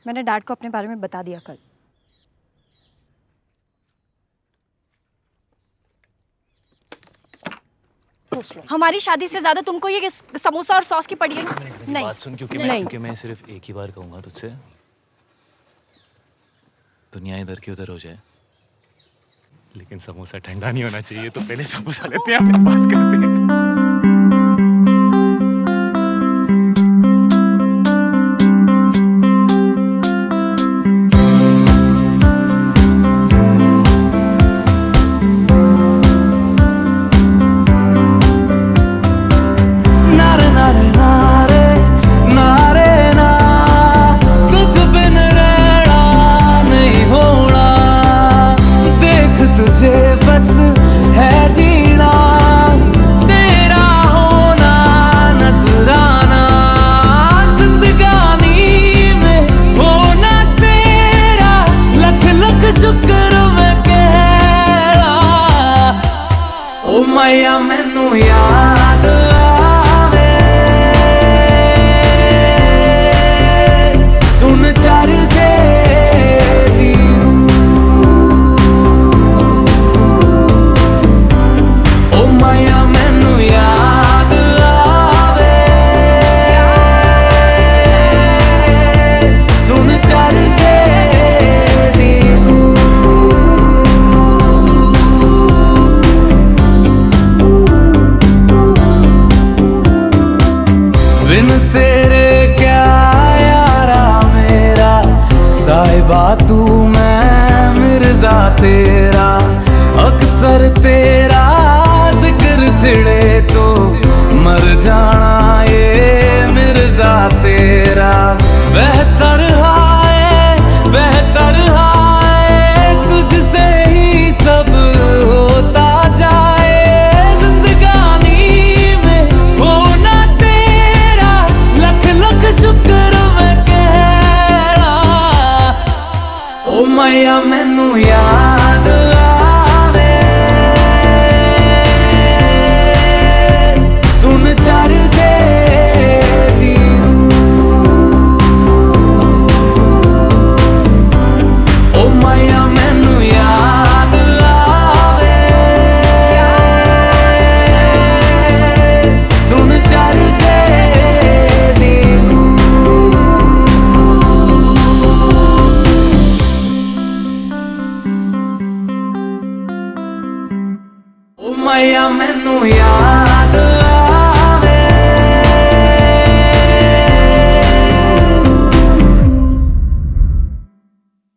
मैंने डैड को अपने बारे में बता दिया कल। हमारी शादी से ज्यादा तुमको ये समोसा और सॉस की पड़ी है। नहीं बात सुन, क्योंकि मैं सिर्फ एक ही बार कहूंगा तुझसे, दुनिया इधर की उधर हो जाए लेकिन समोसा ठंडा नहीं होना चाहिए। तो पहले समोसा लेते हैं, फिर बात करते हैं। बस है जीना, तेरा होना नजराना, जिंदगानी में होना तेरा, लख लख शुक्र मैं कह रहा। ओ मैया मैनू याद आवे, सुन चर के बिन तेरे क्या यारा मेरा, साहिबा तू मैं मिर्जा तेरा, अक्सर तेरा जिक्र छिड़े तो मर जाना ये मिर्जा तेरा। बेहतर हाय तुझसे ही सब होता जाए, जिंदगानी में होना तेरा, लख लख शुक्र मैं कह रहा। ओ मैया मैनू याद आवे, सुन चर के ओ मैया मैनू याद आवे, सुन चर के ओ मैया मैनू याद